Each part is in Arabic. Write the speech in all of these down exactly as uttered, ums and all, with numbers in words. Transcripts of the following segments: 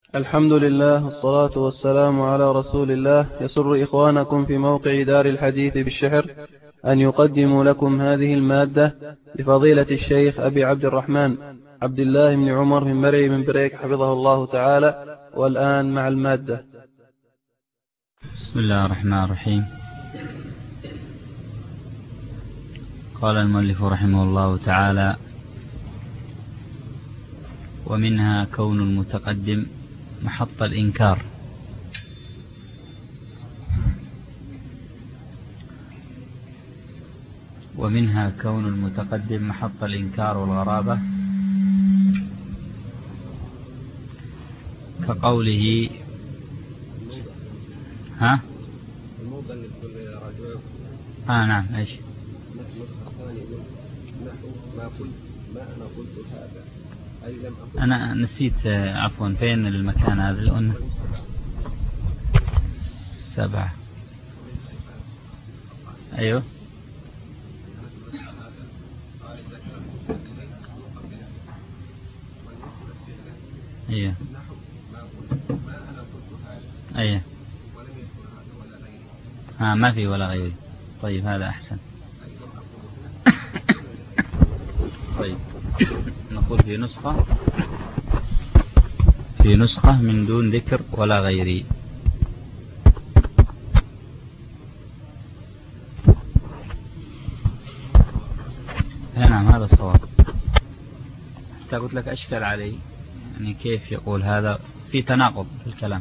الحمد لله والصلاة والسلام على رسول الله. يسر إخوانكم في موقع دار الحديث بالشحر أن يقدموا لكم هذه المادة لفضيلة الشيخ أبي عبد الرحمن عبد الله بن عمر بن مري بن بريك حفظه الله تعالى. والآن مع المادة. بسم الله الرحمن الرحيم. قال المؤلف رحمه الله تعالى: ومنها كون المتقدم محط الإنكار. ومنها كون المتقدم محط الإنكار والغرابة، كقوله ها آه نعم إيش أنا نسيت عفوا فين المكان هذا اللي قلنا سبعة. أيوه أيوه أيوه ها ما في ولا غيره. طيب هذا أحسن. طيب نقول في نسخة في نسخة من دون ذكر ولا غيري. نعم هذا الصواب. حتى قلت لك أشكل علي يعني كيف يقول هذا في تناقض في الكلام.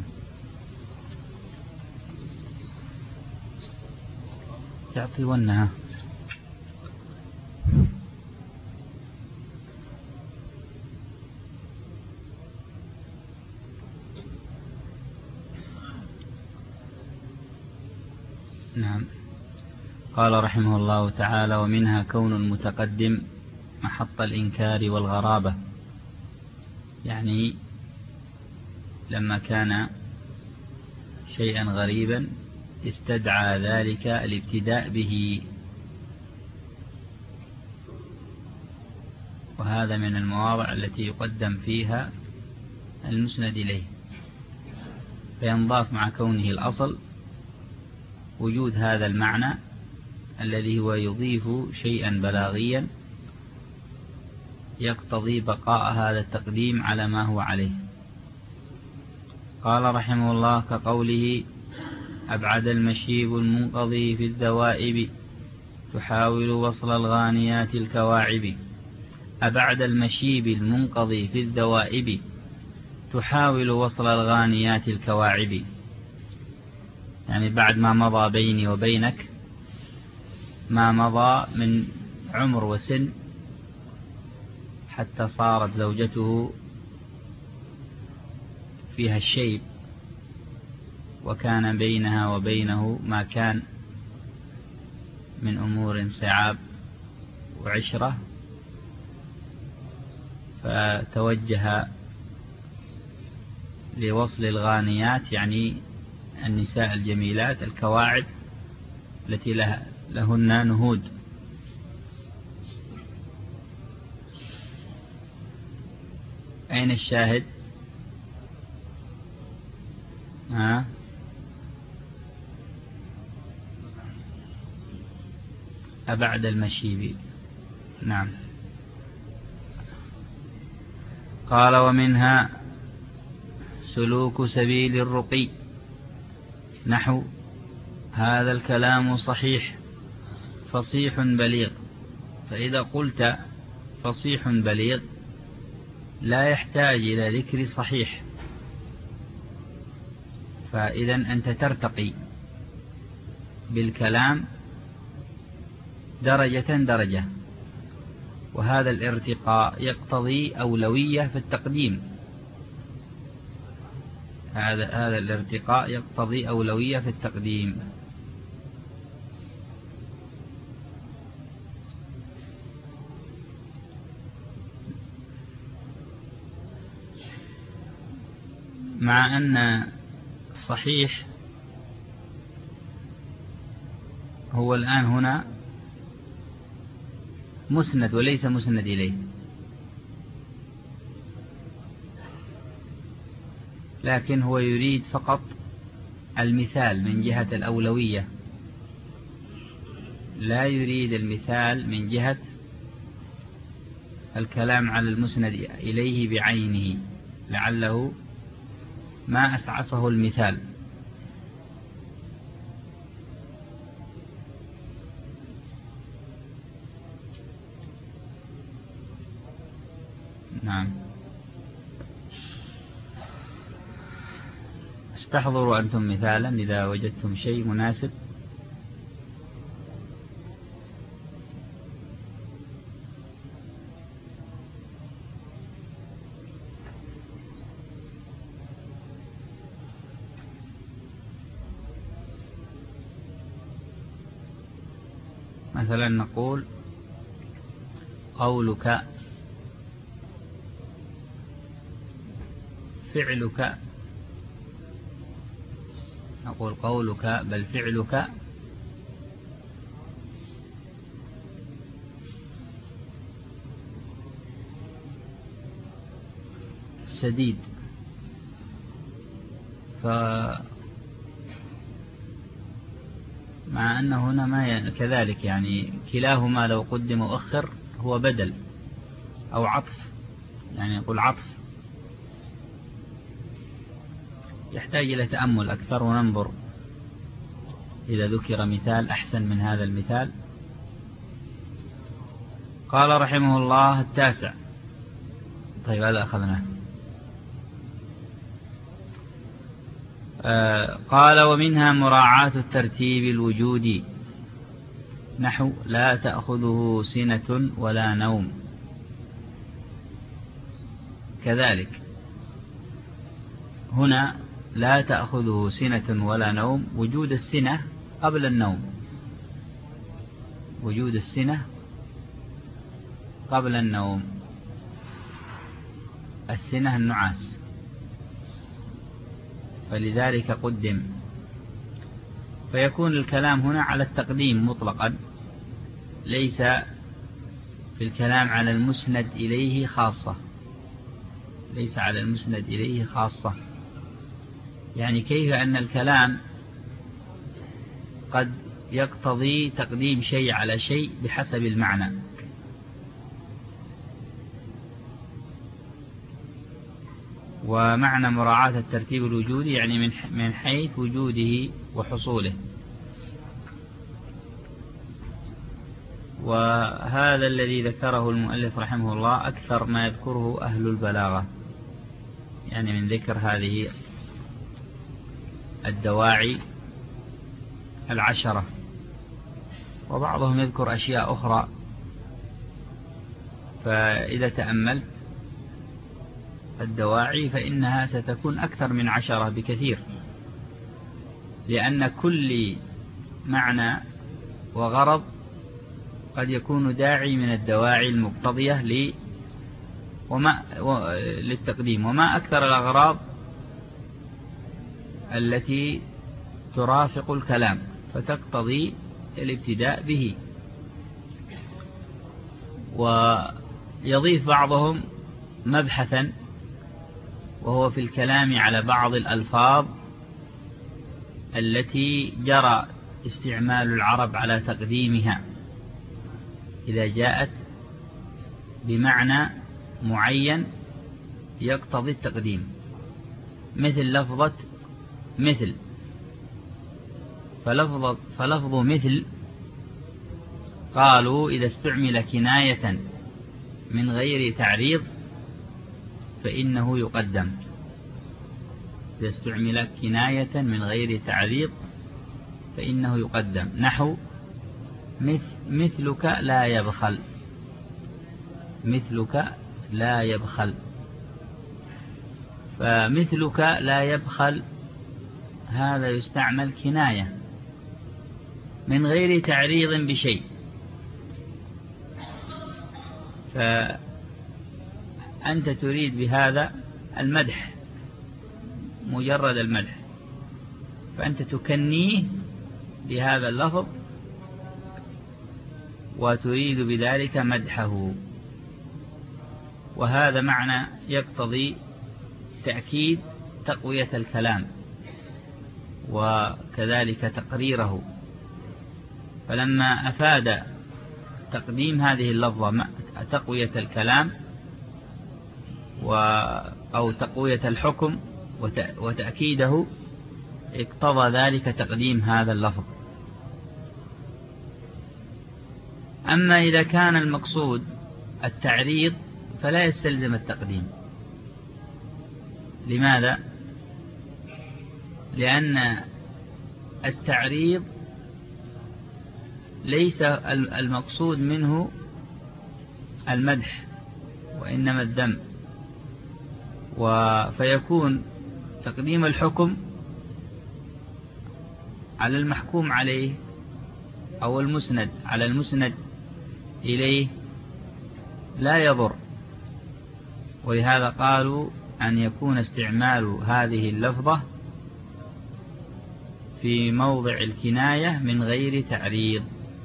يعطي ونها نعم. قال رحمه الله تعالى: ومنها كون المتقدم محط الإنكار والغرابة، يعني لما كان شيئا غريبا استدعى ذلك الابتداء به، وهذا من المواضع التي يقدم فيها المسند إليه، فينضاف مع كونه الأصل وجود هذا المعنى الذي هو يضيف شيئا بلاغيا يقتضي بقاء هذا التقديم على ما هو عليه. قال رحمه الله: كقوله: أبعد المشيب المنقضي في الذوائب تحاول وصل الغانيات الكواعب. أبعد المشيب المنقضي في الذوائب تحاول وصل الغانيات الكواعب، يعني بعد ما مضى بيني وبينك ما مضى من عمر وسن حتى صارت زوجته فيها الشيب، وكان بينها وبينه ما كان من أمور صعاب وعشرة، فتوجه لوصل الغانيات، يعني النساء الجميلات الكواعب التي له لهن نهود. أين الشاهد؟ ها؟ أبعد المشيب. نعم. قال: ومنها سلوك سبيل الرقي، نحو: هذا الكلام صحيح فصيح بليغ. فإذا قلت فصيح بليغ لا يحتاج إلى ذكر صحيح، فإذا أنت ترتقي بالكلام درجة درجة، وهذا الارتقاء يقتضي أولوية في التقديم. هذا هذا الارتقاء يقتضي أولوية في التقديم. مع أن صحيح هو الآن هنا مسند وليس مسند إليه، لكن هو يريد فقط المثال من جهة الأولوية، لا يريد المثال من جهة الكلام على المسند إليه بعينه، لعله ما أسعفه المثال. نعم. استحضروا أنتم مثالا إذا وجدتم شيء مناسب. مثلا نقول قولك فعلك، نقول قولك بل فعلك سديد. فمع أن هنا ما كذلك، يعني كلاهما لو قدم وأخر هو بدل أو عطف، يعني يقول عطف، يحتاج إلى تأمل أكثر وننظر إذا ذكر مثال أحسن من هذا المثال. قال رحمه الله التاسع. طيب هذا أخذناه. آه قال ومنها مراعاة الترتيب الوجودي، نحو لا تأخذه سنة ولا نوم. كذلك هنا لا تأخذه سنة ولا نوم، وجود السنة قبل النوم، وجود السنة قبل النوم. السنة النعاس، فلذلك قدم، فيكون الكلام هنا على التقديم مطلقا، ليس في الكلام على المسند إليه خاصة، ليس على المسند إليه خاصة. يعني كيف أن الكلام قد يقتضي تقديم شيء على شيء بحسب المعنى. ومعنى مراعاة الترتيب الوجودي يعني من حيث وجوده وحصوله. وهذا الذي ذكره المؤلف رحمه الله أكثر ما يذكره أهل البلاغة، يعني من ذكر هذه الدواعي العشرة. وبعضهم يذكر أشياء أخرى، فإذا تأملت الدواعي فإنها ستكون أكثر من عشرة بكثير، لأن كل معنى وغرض قد يكون داعي من الدواعي المقتضية لي وما للتقديم. وما أكثر الأغراض التي ترافق الكلام فتقتضي الابتداء به. ويضيف بعضهم مبحثا، وهو في الكلام على بعض الألفاظ التي جرى استعمال العرب على تقديمها إذا جاءت بمعنى معين يقتضي التقديم، مثل لفظة مثل. فلفظ, فلفظ مثل قالوا إذا استعمل كناية من غير تعريض فإنه يقدم. إذا استعمل كناية من غير تعريض فإنه يقدم، نحو مثلك لا يبخل، مثلك لا يبخل. فمثلك لا يبخل هذا يستعمل كناية من غير تعريض بشيء، فأنت تريد بهذا المدح، مجرد المدح، فأنت تكنيه بهذا اللفظ وتريد بذلك مدحه. وهذا معنى يقتضي تأكيد تقوية الكلام وكذلك تقريره، فلما أفاد تقديم هذه اللفظة تقوية الكلام أو تقوية الحكم وتأكيده، اقتضى ذلك تقديم هذا اللفظ. أما إذا كان المقصود التعريض فلا يستلزم التقديم. لماذا؟ لأن التعريض ليس المقصود منه المدح وإنما الذم، فيكون تقديم الحكم على المحكوم عليه أو المسند على المسند إليه لا يضر. ولهذا قالوا أن يكون استعمال هذه اللفظة في موضع الكناية من غير تعريض.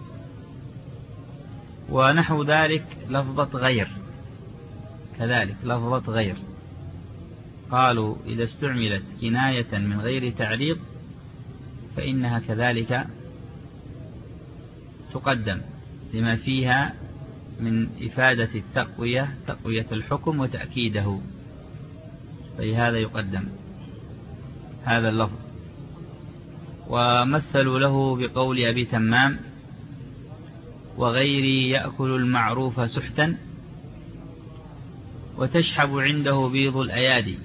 ونحو ذلك لفظة غير، كذلك لفظة غير قالوا إذا استعملت كناية من غير تعريض فإنها كذلك تقدم لما فيها من إفادة التقوية، تقوية الحكم وتأكيده، فلهذا يقدم هذا اللفظ. ومثلوا له بقول أبي تمام: وغيري يأكل المعروف سحتا وتشحب عنده بيض الأيادي.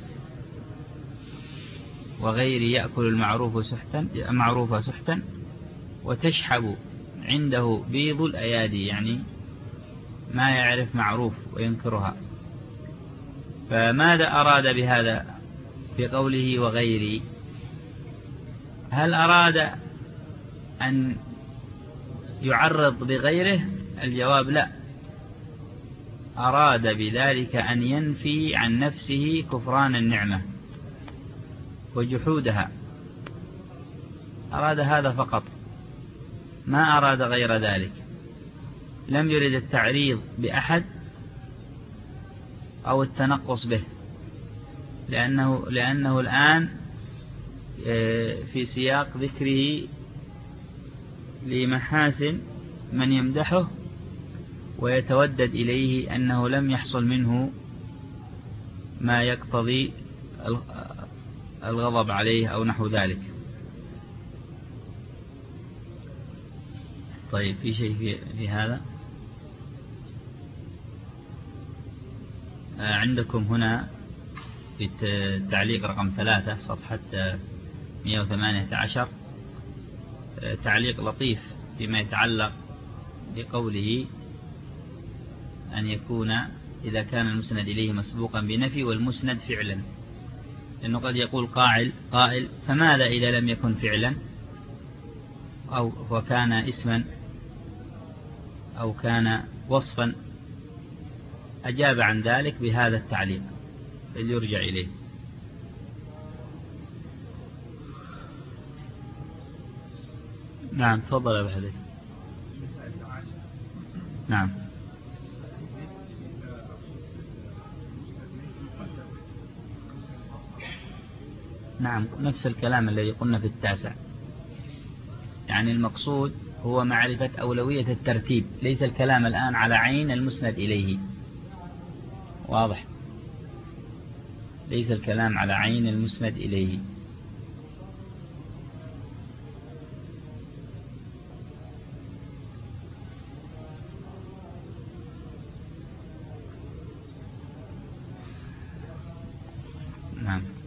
وغيري يأكل المعروف سحتا معروف سحتا وتشحب عنده بيض الأيادي، يعني ما يعرف معروف وينكرها. فماذا أراد بهذا بقوله وغيري؟ هل أراد أن يعرض بغيره؟ الجواب لا، أراد بذلك أن ينفي عن نفسه كفران النعمة وجحودها، أراد هذا فقط، ما أراد غير ذلك. لم يرد التعريض بأحد أو التنقص به، لأنه, لأنه الآن في سياق ذكره لمحاسن من يمدحه ويتودد إليه أنه لم يحصل منه ما يقتضي الغضب عليه أو نحو ذلك. طيب، في شيء في, في هذا؟ عندكم هنا في التعليق رقم ثلاثة صفحة مئة وثمانية عشر تعليق لطيف فيما يتعلق بقوله أن يكون إذا كان المسند إليه مسبوقا بنفي والمسند فعلا، لأنه قد يقول قائل قائل فماذا إذا لم يكن فعلا أو وكان اسما أو كان وصفا؟ أجاب عن ذلك بهذا التعليق اللي يرجع إليه. نعم، تفضل يا أبو حديث. نعم نعم نفس الكلام الذي قلنا في التاسع، يعني المقصود هو معرفة أولوية الترتيب، ليس الكلام الآن على عين المسند إليه. واضح؟ ليس الكلام على عين المسند إليه. نعم.